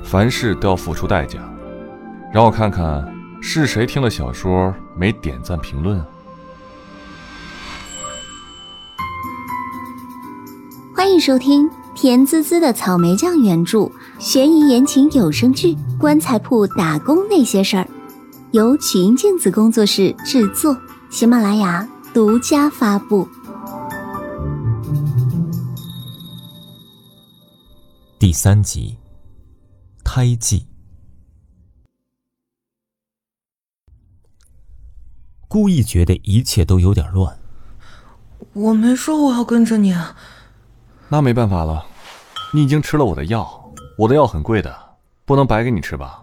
凡事都要付出代价。让我看看是谁听了小说没点赞评论啊。 欢迎收听甜滋滋的草莓酱原著悬疑言情有声剧《棺材铺打工那些事儿》，由曲音镜子工作室制作，喜马拉雅独家发布。 第3集，胎记。顾意觉得一切都有点乱。 我没说我要跟着你啊。 那没办法了，你已经吃了我的药，我的药很贵的，不能白给你吃吧。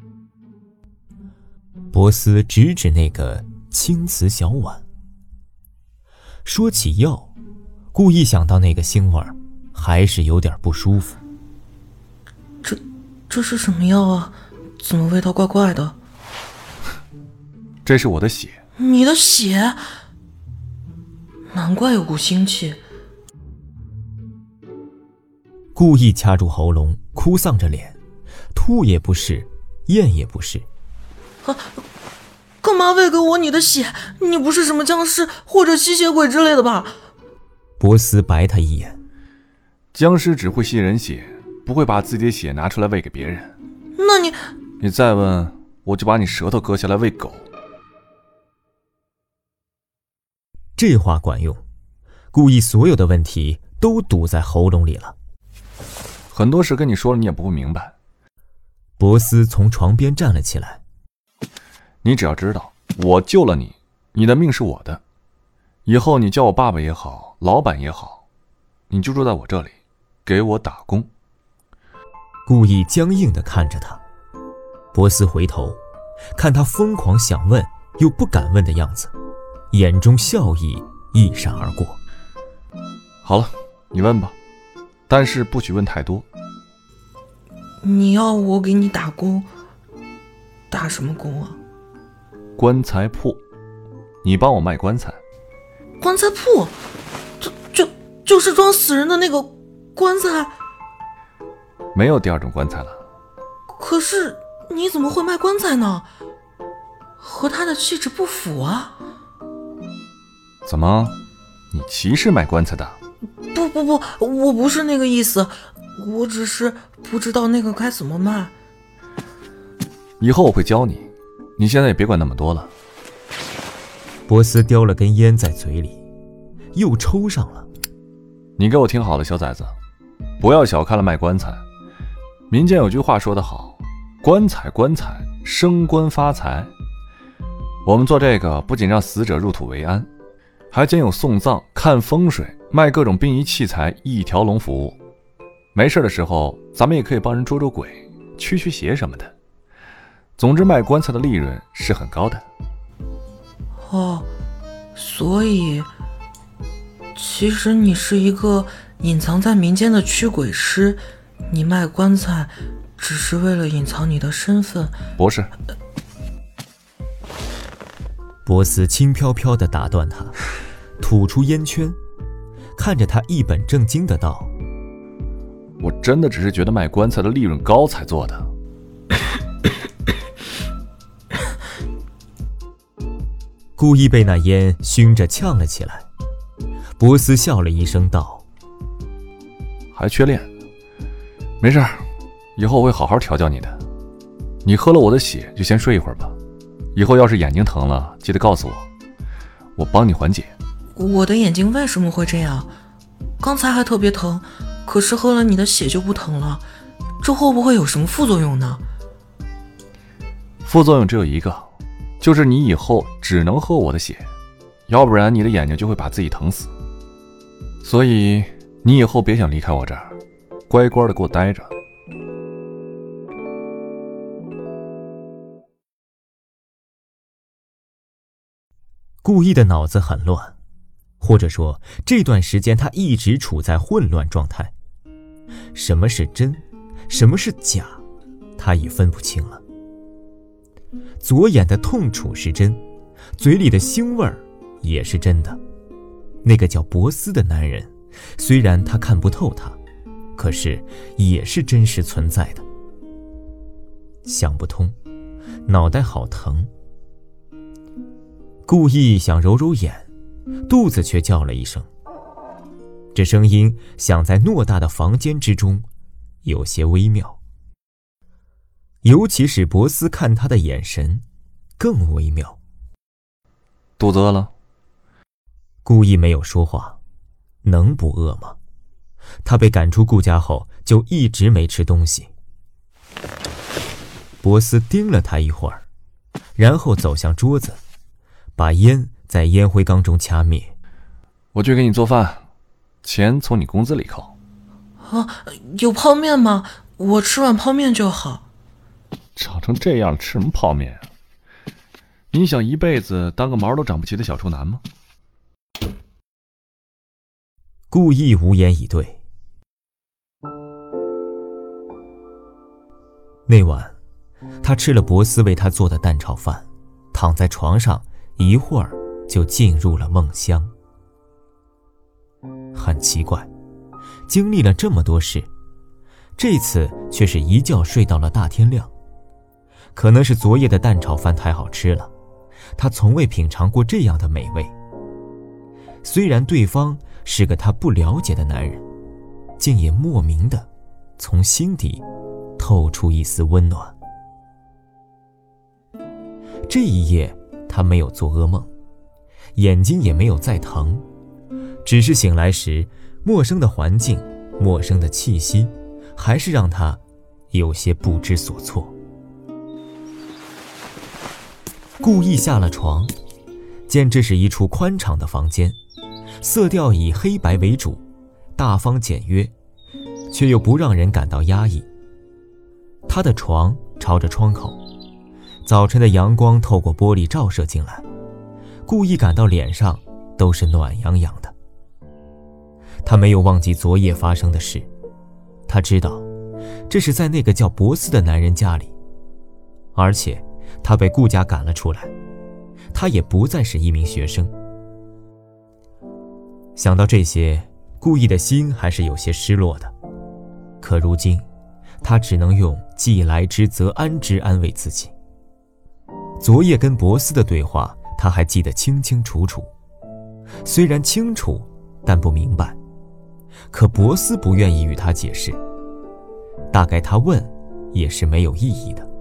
博斯指指那个青瓷小碗。说起药，顾意想到那个腥味儿，还是有点不舒服。 这是什么药啊？怎么味道怪怪的？ 这是我的血。 你的血？难怪有股腥气。 顾意掐住喉咙，哭丧着脸，吐也不是，咽也不是。 干嘛喂给我你的血？你不是什么僵尸或者吸血鬼之类的吧？ 博斯白他一眼。 僵尸只会吸人血，不会把自己的血拿出来喂给别人。 那你再问，我就把你舌头割下来喂狗。 这话管用，顾意所有的问题都堵在喉咙里了。 很多事跟你说了你也不会明白。 博斯从床边站了起来。 你只要知道，我救了你，你的命是我的。以后你叫我爸爸也好，老板也好，你就住在我这里，给我打工。 顾意僵硬地看着他。博斯回头看他疯狂想问又不敢问的样子，眼中笑意一闪而过。 好了，你问吧，但是不许问太多。 你要我给你打工，打什么工啊？ 棺材铺，你帮我卖棺材。 棺材铺？就是装死人的那个棺材？ 没有第二种棺材了。 可是你怎么会卖棺材呢？和他的气质不符啊。 怎么，你歧视卖棺材的？ 不，我不是那个意思，我只是不知道那个该怎么卖。 以后我会教你，你现在也别管那么多了。 博斯叼了根烟在嘴里，又抽上了。 你给我听好了，小崽子，不要小看了卖棺材。民间有句话说得好，棺材升官发财。我们做这个不仅让死者入土为安，还兼有送葬、看风水、卖各种殡仪器材一条龙服务。没事的时候咱们也可以帮人捉捉鬼、驱驱邪什么的。总之卖棺材的利润是很高的。 哦，所以其实你是一个隐藏在民间的驱鬼师，你卖棺材只是为了隐藏你的身份。 不是。 博斯轻飘飘地打断他，吐出烟圈，看着他一本正经地道： 我真的只是觉得卖棺材的利润高才做的。 故意被那烟熏着呛了起来。博斯笑了一声道： 还缺练？没事，以后我会好好调教你的。你喝了我的血就先睡一会儿吧，以后要是眼睛疼了记得告诉我，我帮你缓解。 我的眼睛为什么会这样？刚才还特别疼，可是喝了你的血就不疼了，这会不会有什么副作用呢？ 副作用只有一个，就是你以后只能喝我的血，要不然你的眼睛就会把自己疼死。所以你以后别想离开我这儿，乖乖的给我待着。 顾意的脑子很乱，或者说这段时间他一直处在混乱状态。什么是真，什么是假，他已分不清了。左眼的痛楚是真，嘴里的腥味儿也是真的。那个叫博斯的男人，虽然他看不透他，可是也是真实存在的。 想不通，脑袋好疼。顾意想揉揉眼，肚子却叫了一声。这声音响在偌大的房间之中，有些微妙。尤其是博斯看他的眼神更微妙。 肚子饿了？ 顾意没有说话，能不饿吗？他被赶出顾家后就一直没吃东西。博斯盯了他一会儿，然后走向桌子，把烟在烟灰缸中掐灭。 我去给你做饭，钱从你工资里扣。 有泡面吗？我吃碗泡面就好。 长成这样吃什么泡面啊？你想一辈子当个毛都长不齐的小处男吗？ 顾意无言以对。那晚他吃了博斯为他做的蛋炒饭，躺在床上一会儿就进入了梦乡。很奇怪，经历了这么多事，这次却是一觉睡到了大天亮。可能是昨夜的蛋炒饭太好吃了，他从未品尝过这样的美味。虽然对方是个他不了解的男人，竟也莫名的从心底透出一丝温暖。这一夜他没有做噩梦，眼睛也没有再疼，只是醒来时陌生的环境，陌生的气息，还是让他有些不知所措。顾意下了床，见这是一处宽敞的房间，色调以黑白为主，大方简约，却又不让人感到压抑。他的床朝着窗口，早晨的阳光透过玻璃照射进来，顾意感到脸上都是暖洋洋的。他没有忘记昨夜发生的事，他知道这是在那个叫博斯的男人家里，而且他被顾家赶了出来，他也不再是一名学生。想到这些，顾意的心还是有些失落的，可如今他只能用既来之则安之安慰自己。昨夜跟博斯的对话他还记得清清楚楚，虽然清楚但不明白，可博斯不愿意与他解释，大概他问也是没有意义的。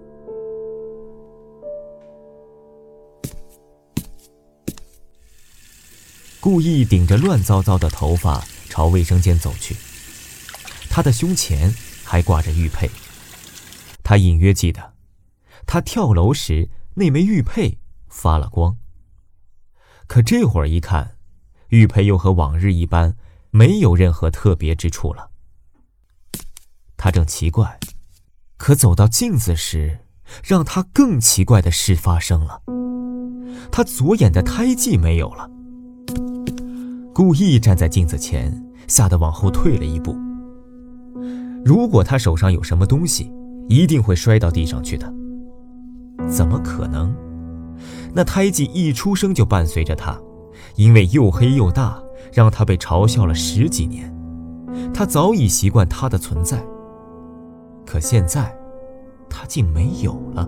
顾意顶着乱糟糟的头发朝卫生间走去，他的胸前还挂着玉佩。他隐约记得，他跳楼时那枚玉佩发了光。可这会儿一看，玉佩又和往日一般，没有任何特别之处了。他正奇怪，可走到镜子时，让他更奇怪的事发生了，他左眼的胎记没有了。顾意站在镜子前，吓得往后退了一步。如果他手上有什么东西，一定会摔到地上去的。怎么可能？那胎记一出生就伴随着他，因为又黑又大，让他被嘲笑了10几年。他早已习惯它的存在，可现在他竟没有了。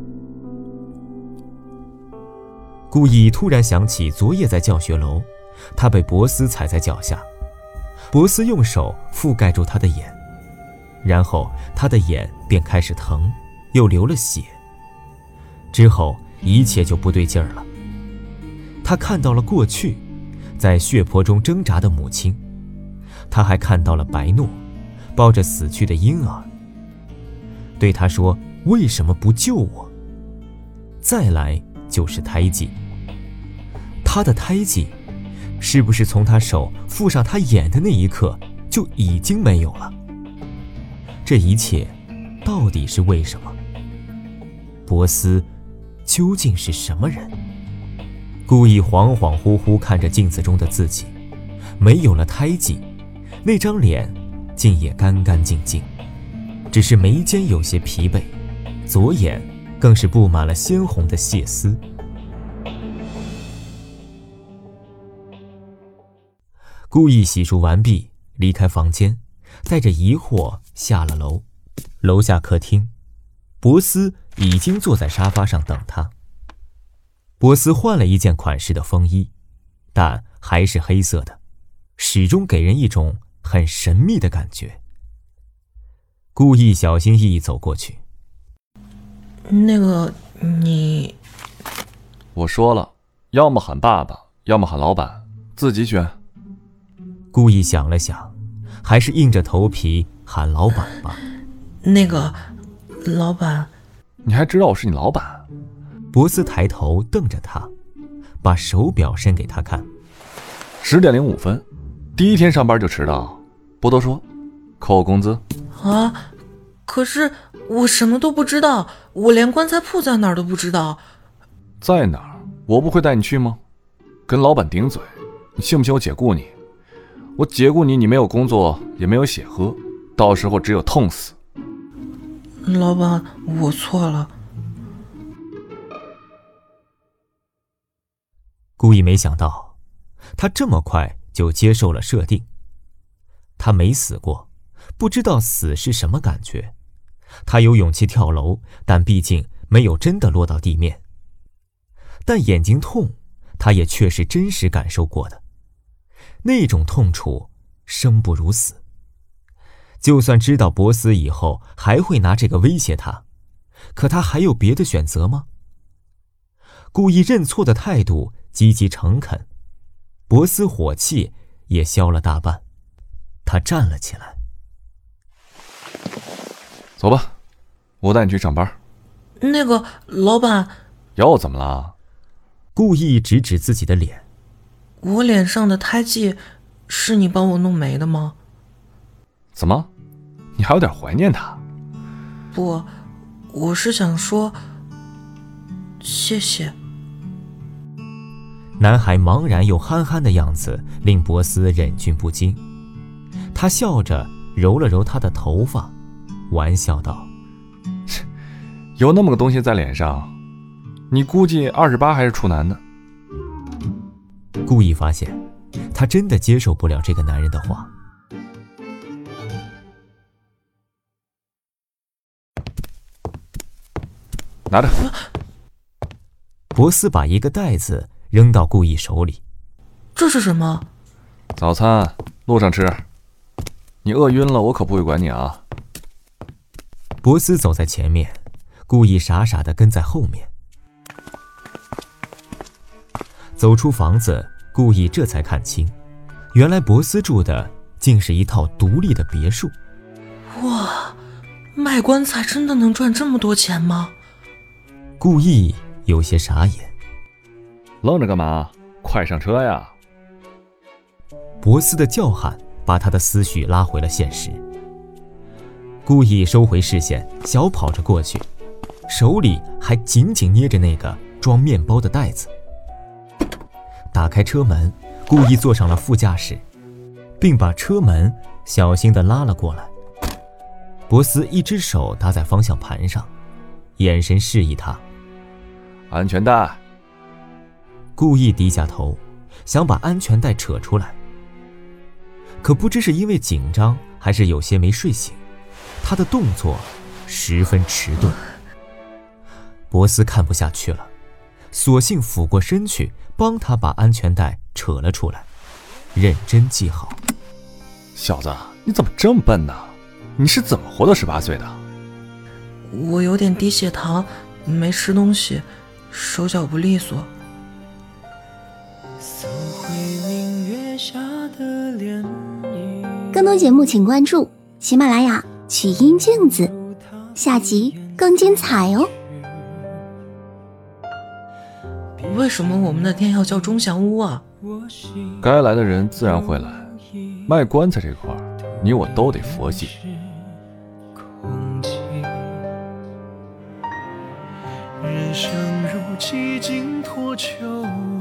顾意突然想起昨夜在教学楼，他被博斯踩在脚下，博斯用手覆盖住他的眼，然后他的眼便开始疼，又流了血。之后一切就不对劲儿了。他看到了过去在血泊中挣扎的母亲，他还看到了白诺抱着死去的婴儿，对他说为什么不救我。再来就是胎记，他的胎记是不是从他手附上他眼的那一刻就已经没有了？这一切到底是为什么？博斯究竟是什么人？顾意恍恍惚惚看着镜子中的自己，没有了胎记，那张脸竟也干干净净，只是眉间有些疲惫，左眼更是布满了鲜红的血丝。顾意洗漱完毕，离开房间，带着疑惑下了楼。楼下客厅， 博斯已经坐在沙发上等他。博斯换了一件款式的风衣，但还是黑色的，始终给人一种很神秘的感觉。故意小心翼翼走过去。 那个，你…… 我说了，要么喊爸爸，要么喊老板，自己选。 故意想了想，还是硬着头皮喊老板吧。 那个，老板…… 你还知道我是你老板？ 博斯抬头瞪着他，把手表伸给他看。 10点05分，第一天上班就迟到，不多说，扣我工资。 啊！可是我什么都不知道，我连棺材铺在哪儿都不知道。 在哪儿？我不会带你去吗？跟老板顶嘴，你信不信我解雇你？我解雇你，你没有工作，也没有血喝，到时候只有痛死。 老板，我错了。 故意没想到，他这么快就接受了设定。他没死过，不知道死是什么感觉。他有勇气跳楼，但毕竟没有真的落到地面。但眼睛痛，他也确实真实感受过的。那种痛楚，生不如死。就算知道博斯以后还会拿这个威胁他，可他还有别的选择吗？故意认错的态度积极诚恳，博斯火气也消了大半。他站了起来。 走吧，我带你去上班。 那个，老板…… 又怎么了？ 故意指指自己的脸。 我脸上的胎记是你帮我弄没的吗？ 怎么？你还有点怀念他？ 不，我是想说谢谢。 男孩茫然又憨憨的样子令博斯忍俊不禁。他笑着揉了揉他的头发，玩笑道： 有那么个东西在脸上，你估计28还是处男呢。 故意发现他真的接受不了这个男人的话。 拿着。 博斯把一个袋子扔到故意手里。 这是什么？ 早餐，路上吃。你饿晕了，我可不会管你啊。 博斯走在前面，故意傻傻地跟在后面。走出房子，故意这才看清，原来博斯住的竟是一套独立的别墅。 哇，卖棺材真的能赚这么多钱吗？ 故意有些傻眼。 愣着干嘛？快上车呀！ 博斯的叫喊把他的思绪拉回了现实。故意收回视线，小跑着过去，手里还紧紧捏着那个装面包的袋子。打开车门，故意坐上了副驾驶，并把车门小心地拉了过来。博斯一只手搭在方向盘上，眼神示意他安全带。 故意低下头，想把安全带扯出来，可不知是因为紧张还是有些没睡醒，他的动作十分迟钝。博斯看不下去了，索性俯过身去帮他把安全带扯了出来，认真系好。 小子，你怎么这么笨呢？你是怎么活到18岁的？ 我有点低血糖，没吃东西，手脚不利索。 更多节目请关注喜马拉雅曲音镜子，下集更精彩哦。 为什么我们的店要叫钟祥屋啊？ 该来的人自然会来，卖棺材这块你我都得佛系。 人生如几经脱臼，